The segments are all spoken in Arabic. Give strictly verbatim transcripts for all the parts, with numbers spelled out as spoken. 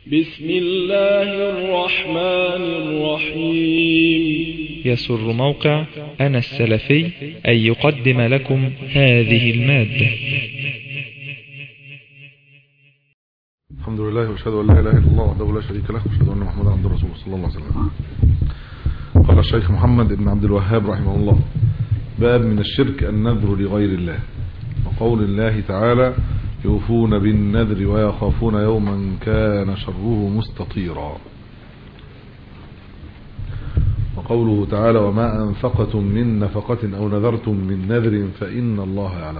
بسم الله الرحمن الرحيم. يسر موقع أنا السلفي أن يقدم لكم هذه المادة. الحمد لله واشهد ان لا اله الا الله وحده لا شريك له واشهد ان محمدا عبده ورسوله صلى الله عليه وسلم. قال الشيخ محمد بن عبد الوهاب رحمه الله: باب من الشرك النذر لغير الله. وقول الله تعالى: يوفون بالنذر ويخافون يوما كان شره مستطيرا. وقوله تعالى: وما أنفقتم من نفقة أو نذرتم من نذر فإن الله يعلم.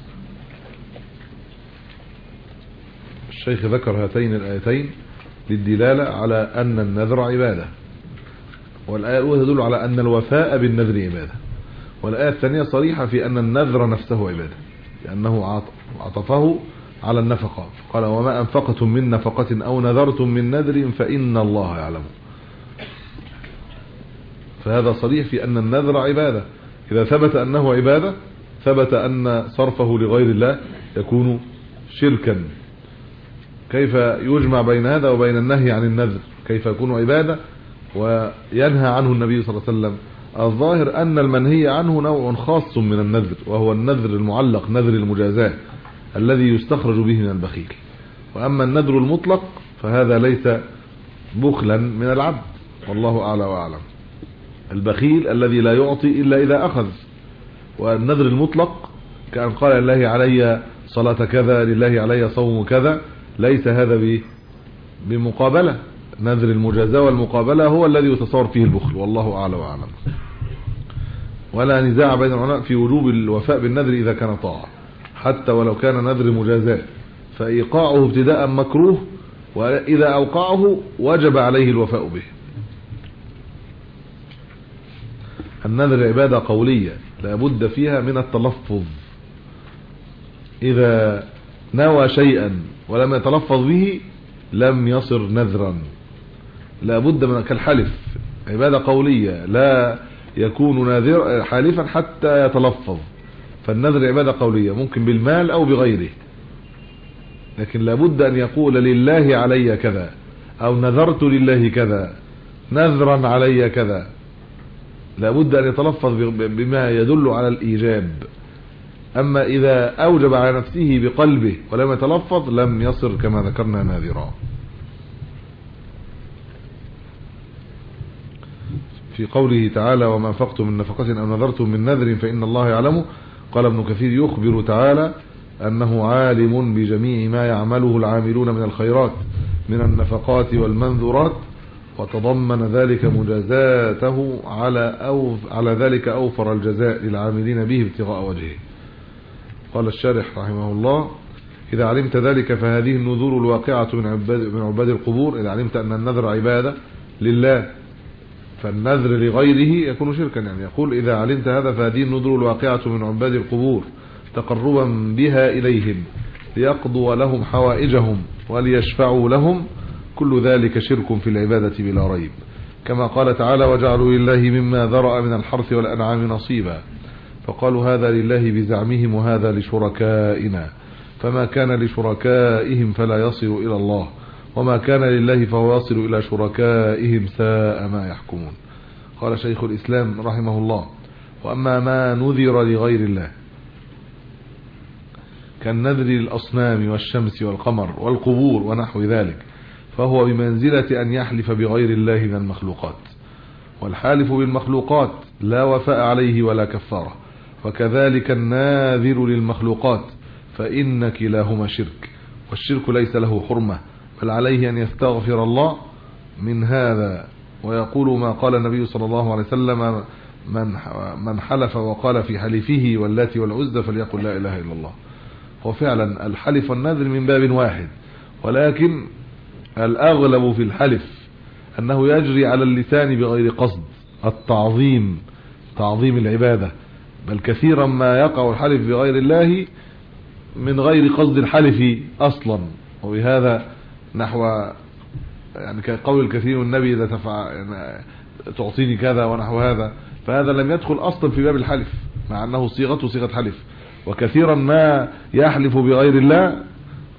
الشيخ ذكر هاتين الآيتين للدلالة على أن النذر عبادة، والآية الأولى تدل على أن الوفاء بالنذر عبادة، والآية الثانية صريحة في أن النذر نفسه عبادة، لأنه عطفه على النفقة، قال: وما أنفقتم من نفقة أو نذرتم من نذر فإن الله يعلم. فهذا صريح في أن النذر عبادة. إذا ثبت أنه عبادة ثبت أن صرفه لغير الله يكون شركا. كيف يجمع بين هذا وبين النهي عن النذر؟ كيف يكون عبادة وينهى عنه النبي صلى الله عليه وسلم؟ الظاهر أن المنهي عنه نوع خاص من النذر، وهو النذر المعلق، نذر المجازاة الذي يستخرج به من البخيل. وأما النذر المطلق فهذا ليس بخلا من العبد، والله أعلى وأعلم. البخيل الذي لا يعطي إلا إذا أخذ. والنذر المطلق كأن قال: لله علي صلاة كذا، لله علي صوم كذا، ليس هذا بمقابلة. نذر المجازاة والمقابلة هو الذي يتصور فيه البخل، والله أعلى وأعلم. ولا نزاع بين العلماء في وجوب الوفاء بالنذر إذا كان طاعة، حتى ولو كان نذر مجازاة، فإيقاعه ابتداء مكروه، وإذا أوقعه وجب عليه الوفاء به. النذر عبادة قولية لا بد فيها من التلفظ. إذا نوى شيئا ولم يتلفظ به لم يصر نذرا. لا بد من كالحلف، عبادة قولية لا يكون ناذر حالفا حتى يتلفظ. فالنذر عبادة قولية ممكن بالمال أو بغيره، لكن لا بد أن يقول: لله علي كذا، أو نذرت لله كذا، نذرا علي كذا. لا بد أن يتلفظ بما يدل على الإيجاب. أما إذا أوجب على نفسه بقلبه ولم يتلفظ لم يصر كما ذكرنا ناذرا. في قوله تعالى: وما أنفقتم من نفقة أو نذرتم من نذر فإن الله يعلم، قال ابن كثير: يخبر تعالى أنه عالم بجميع ما يعمله العاملون من الخيرات من النفقات والمنذورات، وتضمن ذلك مجازاته على أو على ذلك أوفر الجزاء للعاملين به ابتغاء وجهه. قال الشارح رحمه الله: إذا علمت ذلك فهذه النذور الواقعة من عباد, من عباد القبور. إذا علمت أن النذر عبادة لله فالنذر لغيره يكون شركا. يعني يقول: إذا علمت هذا فهذه النذور الواقعة من عباد القبور تقربا بها إليهم ليقضوا لهم حوائجهم وليشفعوا لهم، كل ذلك شرك في العبادة بلا ريب. كما قال تعالى: وجعلوا لله مما ذرأ من الحرث والأنعام نصيبا، فقالوا هذا لله بزعمهم وهذا لشركائنا، فما كان لشركائهم فلا يصل إلى الله، وما كان لله فهو يصل إلى شركائهم ساء ما يحكمون. قال شيخ الإسلام رحمه الله: وأما ما نذر لغير الله كالنذر للأصنام والشمس والقمر والقبور ونحو ذلك، فهو بمنزلة أن يحلف بغير الله من المخلوقات. والحالف بالمخلوقات لا وفاء عليه ولا كفارة، وكذلك الناذر للمخلوقات، فإن كلاهما شرك، والشرك ليس له حرمة، بل عليه أن يستغفر الله من هذا، ويقول ما قال النبي صلى الله عليه وسلم: من من حلف وقال في حلفه واللات والعزى فليقل لا إله إلا الله. وفعلا الحلف والنذر من باب واحد، ولكن الأغلب في الحلف أنه يجري على اللسان بغير قصد، التعظيم، تعظيم العبادة. بل كثيرا ما يقع الحلف بغير الله من غير قصد الحلف أصلا. وبهذا نحو يعني كقول الكثير: النبي إذا تفع يعني تعطيني كذا ونحو هذا، فهذا لم يدخل أصلا في باب الحلف، مع أنه صيغته صيغة حلف. وكثيرا ما يحلف بغير الله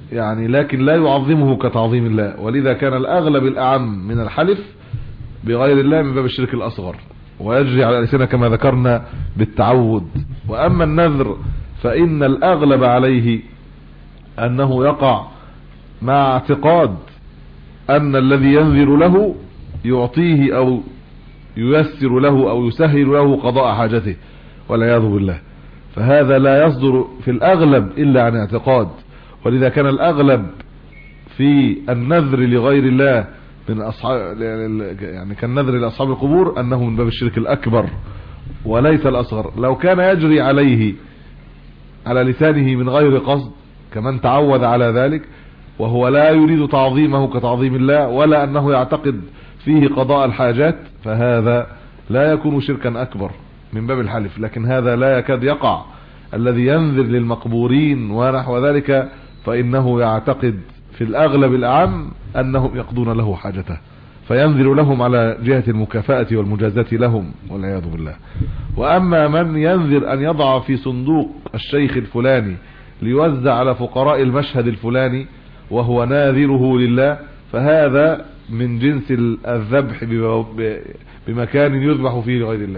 يعني لكن لا يعظمه كتعظيم الله، ولذا كان الأغلب الأعم من الحلف بغير الله من باب الشرك الأصغر، ويجري على الألسنة كما ذكرنا بالتعود. وأما النذر فإن الأغلب عليه أنه يقع مع اعتقاد أن الذي ينذر له يعطيه أو ييسر له أو يسهل له قضاء حاجته والعياذ بالله، فهذا لا يصدر في الأغلب إلا عن اعتقاد. ولذا كان الأغلب في النذر لغير الله من أصحاب يعني كالنذر لأصحاب القبور أنه من باب الشرك الأكبر وليس الأصغر. لو كان يجري عليه على لسانه من غير قصد كمن تعود على ذلك وهو لا يريد تعظيمه كتعظيم الله ولا أنه يعتقد فيه قضاء الحاجات، فهذا لا يكون شركا أكبر من باب الحلف. لكن هذا لا يكاد يقع. الذي ينذر للمقبورين ونحو ذلك فإنه يعتقد في الأغلب الأعم أنهم يقضون له حاجته، فينذر لهم على جهة المكافأة والمجازاة لهم والعياذ بالله. وأما من ينذر أن يضع في صندوق الشيخ الفلاني ليوزع على فقراء المشهد الفلاني وهو ناذره لله، فهذا من جنس الذبح بمكان يذبح فيه لغير الله.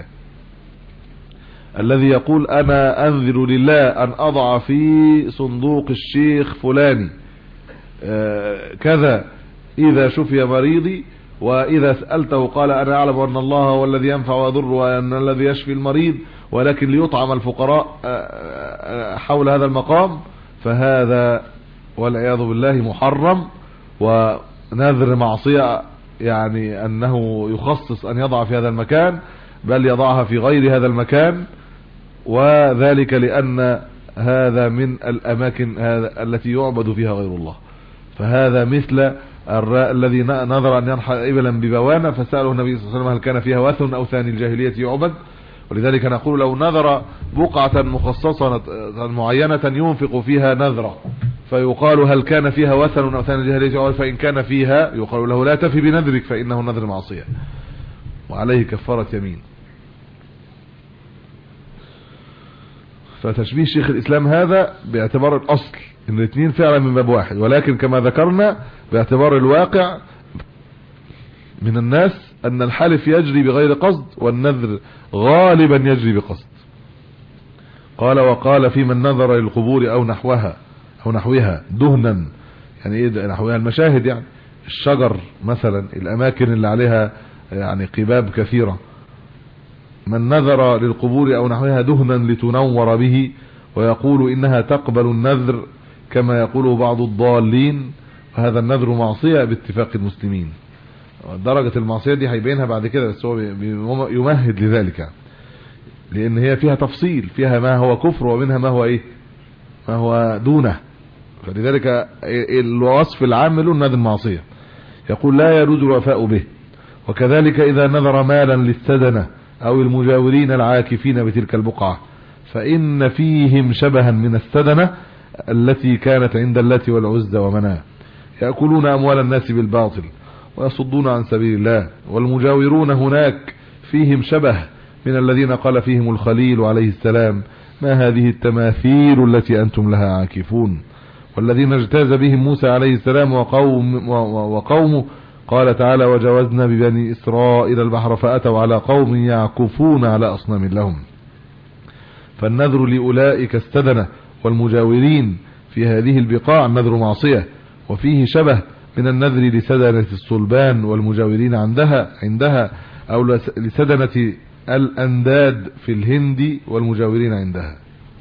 الذي يقول أنا أنذر لله أن أضع في صندوق الشيخ فلاني كذا إذا شفي مريضي، وإذا سألته قال أنا أعلم أن الله هو الذي ينفع ويضر وأن الذي يشفي المريض، ولكن ليطعم الفقراء حول هذا المقام، فهذا والعياذ بالله محرم ونذر معصية، يعني أنه يخصص أن يضع في هذا المكان بل يضعها في غير هذا المكان، وذلك لأن هذا من الأماكن التي يعبد فيها غير الله. فهذا مثل الذي نذر أن ينحر إبلا ببوانة فسأله النبي صلى الله عليه وسلم هل كان فيها وثن أو ثاني الجاهلية يعبد. ولذلك نقول لو نذر بقعة مخصصة معينة ينفق فيها نذرة فيقال هل كان فيها وثن أو ثاني الجاهلية يعبد، فإن كان فيها يقال له لا تفي بنذرك فإنه نذر معصية وعليه كفارة يمين. فتشبيه شيخ الإسلام هذا باعتبار الأصل ان الاثنين فعلا من باب واحد، ولكن كما ذكرنا باعتبار الواقع من الناس ان الحلف يجري بغير قصد والنذر غالبا يجري بقصد. قال وقال في من نذر للقبور او نحوها او نحوها دهنا، يعني ايه نحوها؟ المشاهد، يعني الشجر مثلا، الاماكن اللي عليها يعني قباب كثيرة. من نذر للقبور او نحوها دهنا لتنور به ويقول انها تقبل النذر كما يقوله بعض الضالين، وهذا النذر معصية باتفاق المسلمين. درجة المعصية دي هيبينها بعد كده، بس هو يمهد لذلك لان هي فيها تفصيل، فيها ما هو كفر ومنها ما هو ايه ما هو دونه. فلذلك الوصف العام له النذر معصية. يقول لا يجوز الوفاء به. وكذلك اذا نذر مالا للسدنة او المجاورين العاكفين بتلك البقعة فان فيهم شبها من السدنة التي كانت عند اللات والعزى ومناه يأكلون اموال الناس بالباطل ويصدون عن سبيل الله، والمجاورون هناك فيهم شبه من الذين قال فيهم الخليل عليه السلام ما هذه التماثيل التي انتم لها عاكفون، والذين اجتاز بهم موسى عليه السلام وقوم وقومه قال تعالى وجاوزنا ببني إسرائيل البحر فأتوا على قوم يعكفون على أصنام لهم. فالنذر لأولئك السدنة والمجاورين في هذه البقاع النذر معصية، وفيه شبه من النذر لسدنة الصلبان والمجاورين عندها عندها أو لسدنة الأنداد في الهند والمجاورين عندها.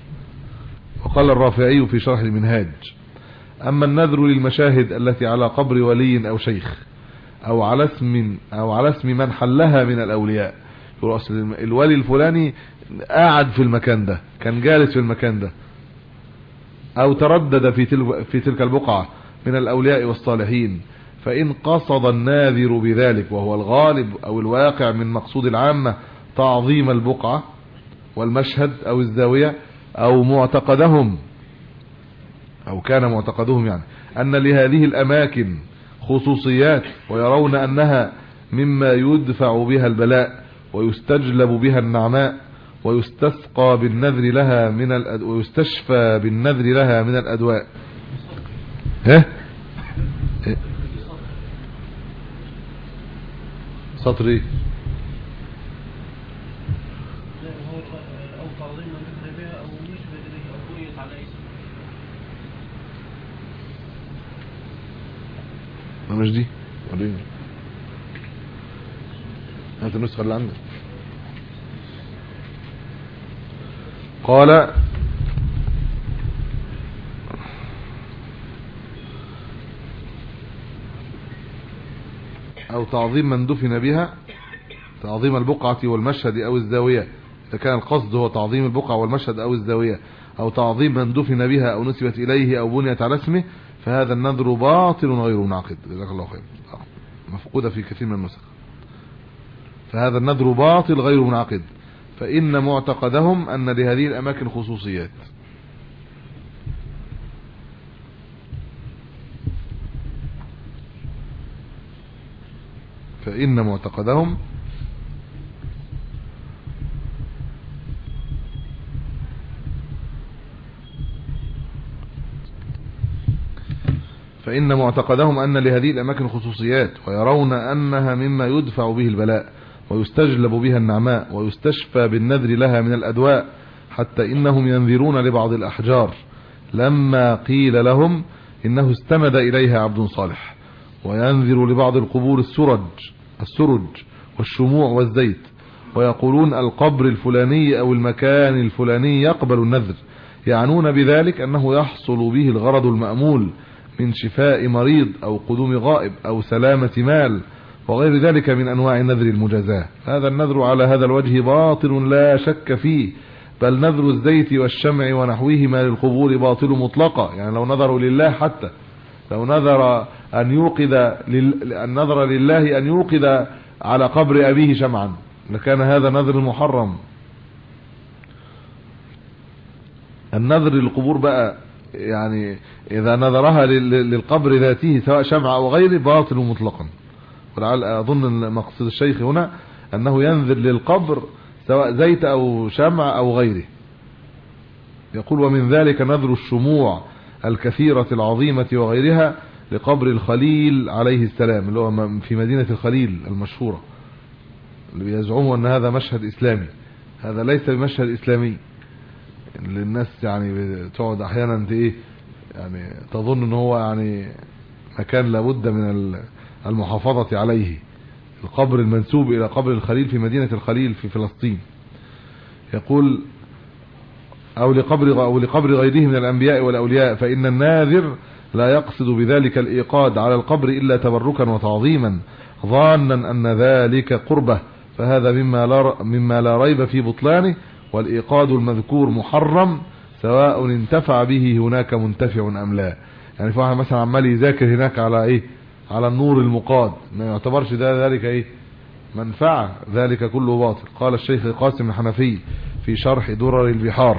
وقال الرافعي في شرح المنهاج أما النذر للمشاهد التي على قبر ولي أو شيخ او على اسم او على اسم من حلها من الاولياء، الولي الفلاني قاعد في المكان ده، كان جالس في المكان ده، او تردد في تلك في تلك البقعة من الاولياء والصالحين، فان قصد الناذر بذلك وهو الغالب او الواقع من مقصود العامة تعظيم البقعة والمشهد او الزاوية او معتقدهم او كان معتقدهم يعني ان لهذه الاماكن خصوصيات ويرون أنها مما يدفع بها البلاء ويستجلب بها النعماء ويستسقى بالنذر لها من الأد... ويستشفى بالنذر لها من الأدواء ها إيه؟ سطر ايه؟ او تعظيم من ذكر بها او نسبة اليه او بنيت على اسم. ما مش دي وريني هات النسخة اللي عندك. قال او تعظيم من دفن بها، تعظيم البقعة والمشهد او الزاوية، اذا كان القصد هو تعظيم البقعة والمشهد او الزاوية، او تعظيم من دفن بها او نسبت اليه او بنيت على اسمه، فهذا النذر باطل غير منعقد. جزاك الله خير. مفقودة في كثير من النسخ. فهذا النذر باطل غير منعقد، فإن معتقدهم أن لهذه الأماكن خصوصيات. فإن معتقدهم فإن معتقدهم أن لهذه الأماكن خصوصيات، ويرون أنها مما يدفع به البلاء ويستجلب بها النعماء ويستشفى بالنذر لها من الأدواء، حتى إنهم ينذرون لبعض الأحجار لما قيل لهم إنه استند إليها عبد صالح، وينذر لبعض القبور السرج السرج والشموع والزيت، ويقولون القبر الفلاني أو المكان الفلاني يقبل النذر، يعنون بذلك أنه يحصل به الغرض المأمول من شفاء مريض أو قدوم غائب أو سلامة مال وغير ذلك من أنواع النذر المجازاة. هذا النذر على هذا الوجه باطل لا شك فيه، بل نذر الزيت والشمع ونحوهما للقبور باطل مطلقا. يعني لو نذروا لله، حتى لو نذر أن يوقد النذر لله أن يوقد على قبر أبيه شمعا لكان هذا نذر محرم. النذر للقبور بقى يعني إذا نذرها للقبر ذاته سواء شمع أو غيره باطل مطلقا. ولعل أظن مقصد الشيخ هنا أنه ينذر للقبر سواء زيت أو شمع أو غيره. يقول ومن ذلك نذر الشموع الكثيرة العظيمة وغيرها لقبر الخليل عليه السلام، اللي هو في مدينة الخليل المشهورة، اللي بيزعموا أن هذا مشهد إسلامي. هذا ليس بمشهد إسلامي، اللي الناس يعني بتقعد أحيانا إيه يعني تظن أنه هو يعني مكان لابد من المحافظة عليه، القبر المنسوب إلى قبر الخليل في مدينة الخليل في فلسطين. يقول أو لقبر أو لقبر غيره من الأنبياء والأولياء، فإن الناذر لا يقصد بذلك الإيقاد على القبر إلا تبركا وتعظيما، ظانا أن ذلك قربه، فهذا مما لا مما لا ريب في بطلانه. والإيقاد المذكور محرم سواء انتفع به هناك منتفع أم لا. يعني في واحد مثلا عمال يذاكر هناك على إيه، على النور المقاد، ما يعتبرش ده ذلك إيه منفعة، ذلك كله باطل. قال الشيخ قاسم الحنفي في شرح درر البحار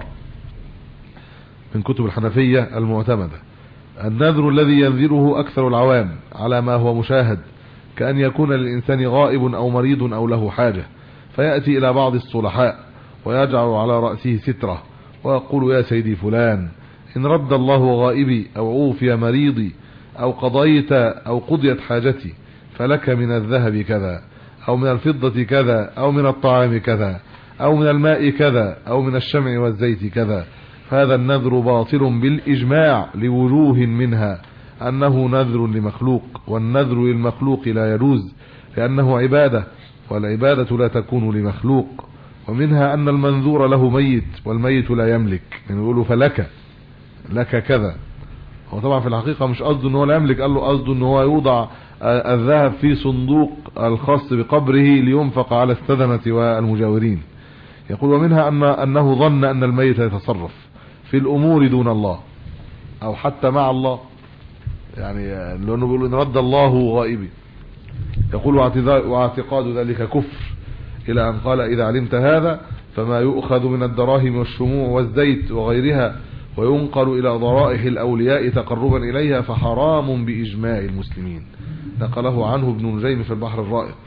من كتب الحنفية المعتمدة: النذر الذي ينذره أكثر العوام على ما هو مشاهد، كأن يكون للإنسان غائب أو مريض أو له حاجة، فيأتي إلى بعض الصلحاء ويجعل على رأسه سترة ويقول يا سيدي فلان، إن رد الله غائبي أو عوفي مريضي أو قضيت أو قضيت حاجتي فلك من الذهب كذا أو من الفضة كذا أو من الطعام كذا أو من الماء كذا أو من الشمع والزيت كذا. هذا النذر باطل بالإجماع لوجوه منها أنه نذر لمخلوق، والنذر للمخلوق لا يجوز لأنه عبادة، والعبادة لا تكون لمخلوق. ومنها أن المنذور له ميت والميت لا يملك، يعني يقولوا فلك لك كذا. هو طبعا في الحقيقة مش قصده أنه لا يملك، قال له قصده أنه هو يوضع الذهب في صندوق الخاص بقبره لينفق على السدنة والمجاورين. يقول ومنها أن أنه ظن أن الميت يتصرف في الأمور دون الله أو حتى مع الله، يعني لأنه بيقول إن رد الله غائبي. يقول واعتقاد ذلك كفر، إلى أن قال إذا علمت هذا فما يؤخذ من الدراهم والشموع والزيت وغيرها وينقل إلى ضرائح الأولياء تقربا إليها فحرام بإجماع المسلمين. نقله عنه ابن نجيم في البحر الرائق،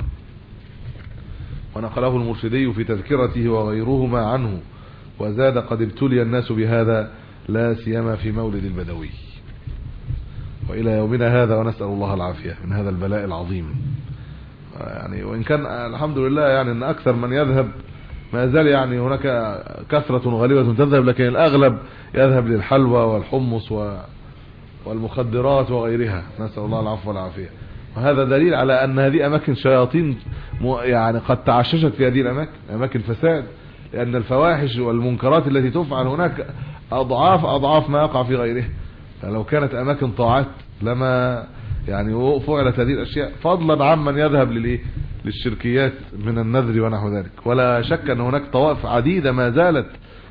ونقله المرشدي في تذكرته وغيرهما عنه، وزاد قد ابتلي الناس بهذا لا سيما في مولد البدوي. وإلى يومنا هذا، ونسأل الله العافية من هذا البلاء العظيم. يعني وإن كان الحمد لله يعني أن أكثر من يذهب ما زال يعني هناك كثرة غالبة تذهب، لكن الأغلب يذهب للحلوى والحمص والمخدرات وغيرها، نسأل الله العفو والعافية. وهذا دليل على أن هذه أماكن شياطين يعني قد تعششت في هذه الأماكن، أماكن فساد، لأن الفواحش والمنكرات التي تفعل هناك أضعاف أضعاف ما يقع في غيرها. فلو كانت أماكن طاعات لما يعني فعلت هذه الأشياء، فضلا عمن يذهب للإيه للشركيات من النذر ونحو ذلك. ولا شك أن هناك طوائف عديدة ما زالت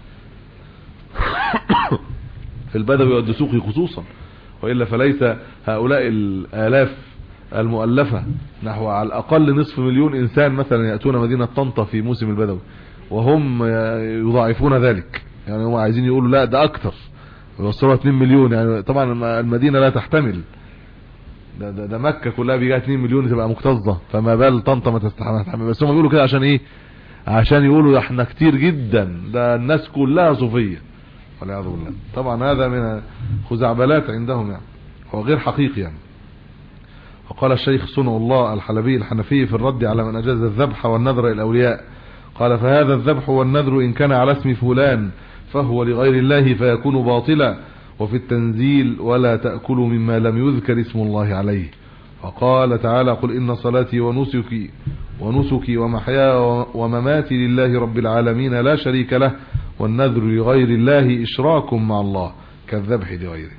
في البدوي والدسوقي خصوصا، وإلا فليس هؤلاء الآلاف المؤلفة نحو على الأقل نصف مليون إنسان مثلا يأتون مدينة طنطا في موسم البدوي، وهم يضاعفون ذلك. يعني هم عايزين يقولوا لا ده أكتر، يوصلوا اتنين مليون. يعني طبعا المدينة لا تحتمل، ده, ده, ده مكة كلها بيجي اتنين مليون تبقى مكتظة، فما بال طنطا ما تستحمل. بس هم بيقولوا كده عشان ايه؟ عشان يقولوا احنا كتير جدا، ده الناس كلها صوفية والعياذ بالله. طبعا هذا من خزعبلات عندهم يعني، هو غير حقيقي يعني. وقال الشيخ صنع الله الحلبي الحنفي في الرد على من أجاز الذبح والنذر الأولياء، قال: فهذا الذبح والنذر إن كان على اسم فلان فهو لغير الله فيكون باطلا، وفي التنزيل: ولا تأكلوا مما لم يذكر اسم الله عليه. وقال تعالى: قل إن صلاتي ونسكي ونسكي ومحياي ومماتي لله رب العالمين لا شريك له، والنذر لغير الله إشراك مع الله كالذبح لغيره.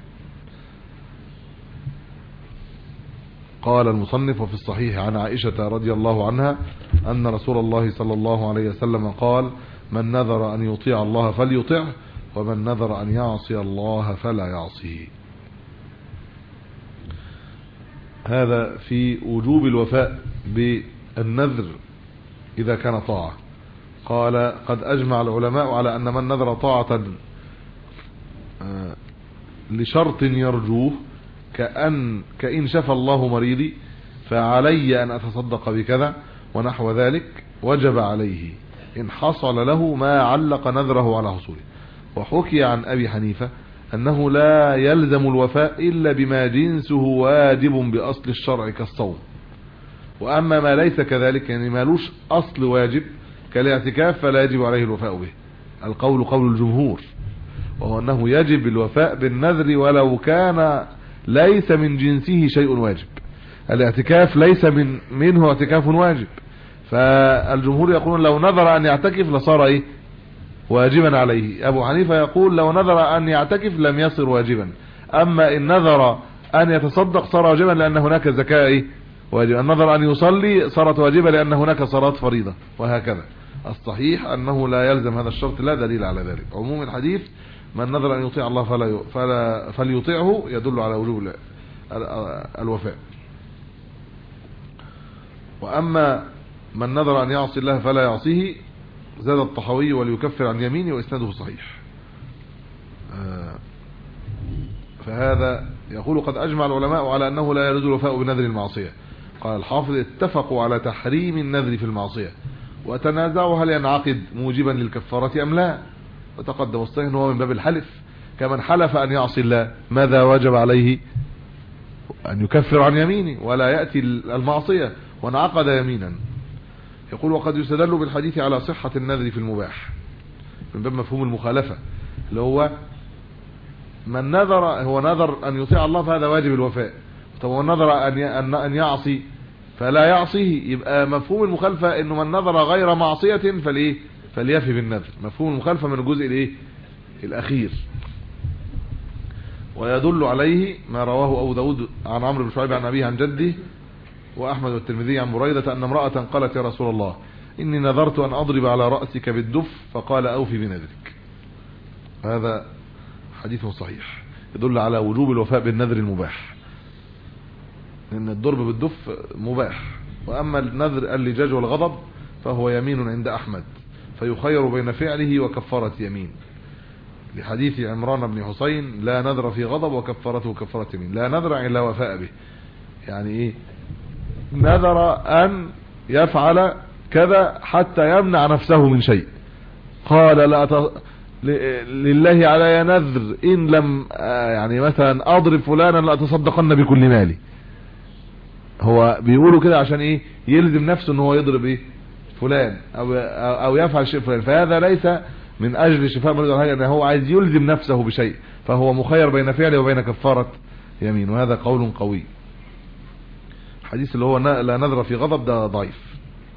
قال المصنف: وفي الصحيح عن عائشة رضي الله عنها أن رسول الله صلى الله عليه وسلم قال: من نذر أن يطيع الله فليطعه، ومن نذر أن يعصي الله فلا يعصيه. هذا في وجوب الوفاء بالنذر إذا كان طاعة. قال: قد أجمع العلماء على أن من نذر طاعة لشرط يرجوه، كأن كإن شفى الله مريضي فعلي أن أتصدق بكذا ونحو ذلك، وجب عليه إن حصل له ما علق نذره على حصوله. وحكي عن أبي حنيفة أنه لا يلزم الوفاء إلا بما جنسه واجب بأصل الشرع كالصوم. وأما ما ليس كذلك، يعني ما لوش أصل واجب كالاعتكاف، فلا يجب عليه الوفاء به. القول قول الجمهور، وهو أنه يجب الوفاء بالنذر ولو كان ليس من جنسه شيء واجب. الاعتكاف ليس من منه اعتكاف واجب، فالجمهور يقولون لو نذر أن يعتكف لصار إيه؟ واجبا عليه. أبو حنيفة يقول لو نذر أن يعتكف لم يصر واجبا، أما إن نذر أن يتصدق صار واجبا لأن هناك زكاة إيه؟ واجب. النذر أن يصلي صارت واجبة لأن هناك صلاة فريضة، وهكذا. الصحيح أنه لا يلزم هذا الشرط، لا دليل على ذلك. عموم الحديث: من نذر أن يطيع الله فلا فلا فليطيعه، يدل على وجوب الوفاء. وأما من نذر أن يعصي الله فلا يعصيه، زاد الطحاوي: وليكفر عن يمينه، وإسناده صحيح. فهذا يقول: قد أجمع العلماء على أنه لا يجوز الوفاء بنذر المعصية. قال الحافظ: اتفقوا على تحريم النذر في المعصية، وتنازعوا هل ينعقد موجبا للكفارة أم لا. وتقدم الصحيح هو من باب الحلف، كمن حلف أن يعصي الله ماذا وجب عليه؟ أن يكفر عن يمينه ولا يأتي المعصية، وانعقد يمينا. يقول: وقد يستدل بالحديث على صحة النذر في المباح من باب مفهوم المخالفة، اللي هو من نذر هو نذر أن يطيع الله فهذا واجب الوفاء. طب ونذر أن أن يعصي فلا يعصيه، يبقى مفهوم المخالفة إنه من نذر غير معصية فليه فليفي بالنذر. مفهوم المخالفة من الجزء الايه الأخير. ويدل عليه ما رواه أبو داود عن عمرو بن شعيب عن أبيه عن جده، وأحمد والترمذي عن بريدة أن امرأة قالت: يا رسول الله إني نذرت أن أضرب على رأسك بالدف، فقال: أوفي بنذرك. هذا حديث صحيح يدل على وجوب الوفاء بالنذر المباح، لأن الضرب بالدف مباح. وأما النذر اللجاج والغضب فهو يمين عند أحمد، فيخير بين فعله وكفارة يمين، لحديث عمران بن حسين: لا نذر في غضب وكفارته كفارة يمين. لا نذر إلا وفاء به، يعني إيه؟ نذر أن يفعل كذا حتى يمنع نفسه من شيء. قال: لا لله علي نذر ان لم يعني مثلا اضرب فلانا لاتصدقن بكل مالي. هو بيقولوا كده عشان ايه؟ يلزم نفسه ان هو يضرب ايه فلان او او يفعل شيء فلان. فهذا ليس من اجل شفاء مريض ولا حاجه، ان هو عايز يلزم نفسه بشيء، فهو مخير بين فعله وبين كفاره يمين، وهذا قول قوي. الحديث اللي هو لا نذر في غضب ده ضعيف.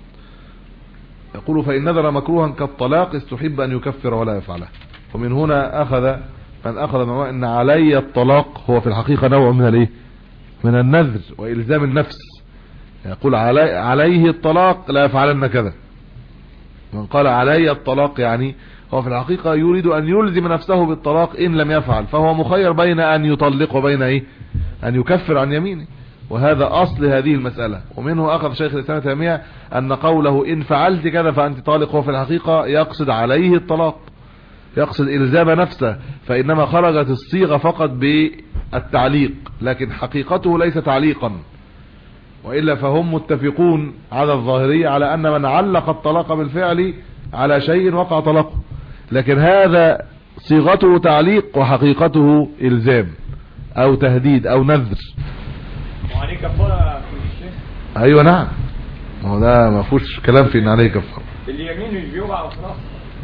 يقول فإن نذر مكروها كالطلاق استحب أن يكفر ولا يفعله. ومن هنا أخذ من أخذ من أن علي الطلاق هو في الحقيقة نوع من الايه من النذر وإلزام النفس. يقول علي عليه الطلاق لا يفعلن كذا. من قال علي الطلاق يعني هو في الحقيقة يريد أن يلزم نفسه بالطلاق إن لم يفعل، فهو مخير بين أن يطلق وبين إيه أن يكفر عن يمينه. وهذا أصل هذه المسألة. ومنه أخذ شيخ الإسلام ابن تيمية أن قوله إن فعلت كذا فأنت طالق هو في الحقيقة يقصد عليه الطلاق، يقصد إلزام نفسه، فإنما خرجت الصيغة فقط بالتعليق، لكن حقيقته ليس تعليقا. وإلا فهم متفقون على الظاهرية على أن من علق الطلاق بالفعل على شيء وقع طلاقه، لكن هذا صيغته تعليق وحقيقته إلزام أو تهديد أو نذر. وعليه كفارة في الشيخ؟ ايوه نعم، هو ده ما فيهوش كلام في ان عليه كفاره. اليمين مش بيوقع خلاص.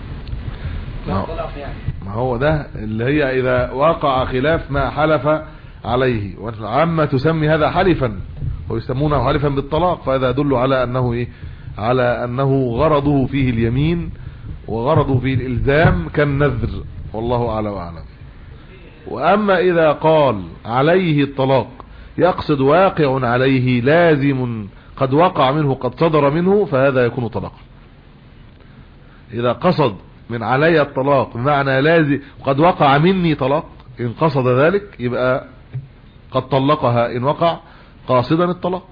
ما هو ده اللي هي اذا وقع خلاف ما حلف عليه، والعامة تسمي هذا حلفا ويسمونه حلفا بالطلاق، فهذا يدل على انه ايه على انه غرضه فيه اليمين وغرضه فيه الالزام كالنذر، والله اعلى واعلم. واما اذا قال عليه الطلاق يقصد واقع عليه لازم قد وقع منه قد صدر منه، فهذا يكون طلاقا. اذا قصد من علي الطلاق بمعنى لازم قد وقع مني طلاق، ان قصد ذلك يبقى قد طلقها ان وقع قاصدا الطلاق.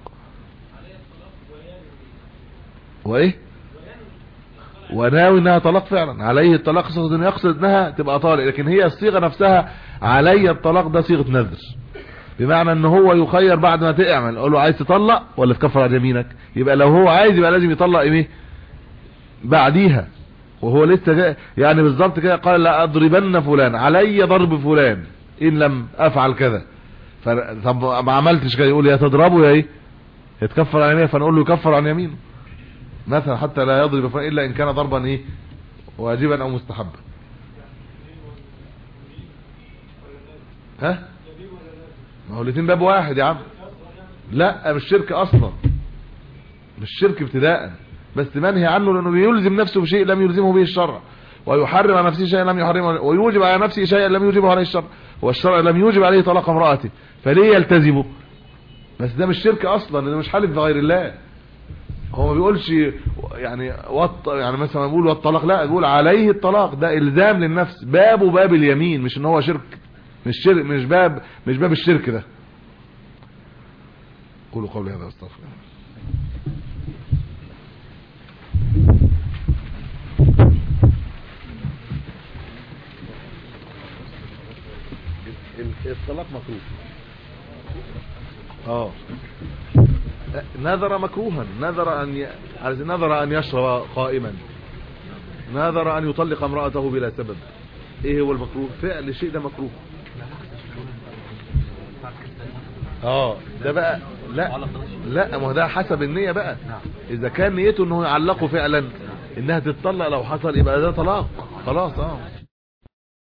وايه وناوي انها طلاق فعلا. عليه الطلاق قصد انه يقصد انها تبقى طالق، لكن هي الصيغه نفسها علي الطلاق ده صيغه نذر، بمعنى ان هو يخير بعد ما تعمل، اقول له عايز تطلق ولا تكفر عن يمينك. يبقى لو هو عايز يبقى لازم يطلق ايه بعديها، وهو لسه جاي يعني بالظبط كده. قال لا اضربن فلان، علي ضرب فلان ان لم افعل كذا. طب ما عملتش كده، يقول يا تضربه يا ايه يتكفر عن يمينه، فنقول له يكفر عن يمينه مثلا، حتى لا يضرب فلان الا ان كان ضربا ايه واجبا او مستحبا. ها ما هو الاثنين باب واحد يا عم. لا مش شرك اصلا، مش شرك ابتداء، بس منهي عنه لانه بيلزم نفسه بشيء لم يلزمه به الشرع، ويحرم على نفسه شيئا لم يحرمه، ويوجب على نفسه شيئا لم يوجبه عليه الشرع، والشرع لم يوجب عليه طلاق امرأته، فليه يلتزمه؟ بس ده مش شرك اصلا، ده مش حلف بغير الله. هو ما بيقولش يعني وط يعني مثلا بيقول والطلاق، لا بيقول عليه الطلاق، ده الزام للنفس، بابه باب اليمين، مش ان هو شرك، مش شرك، مش باب مش باب الشرك ده. قولوا قولي هذا واستغفر الله. الطلاق مكروه. اه نذر مكروها، نذر ان ي... نذر ان يشرب قائما، نذر ان يطلق امرأته بلا سبب. ايه هو المكروه؟ فعل الشيء ده مكروه. اه ده بقى لا لا ما هو ده حسب النية بقى. اذا كان نيته انه يعلقه فعلا انها تتطلق لو حصل يبقى ده طلاق خلاص. اه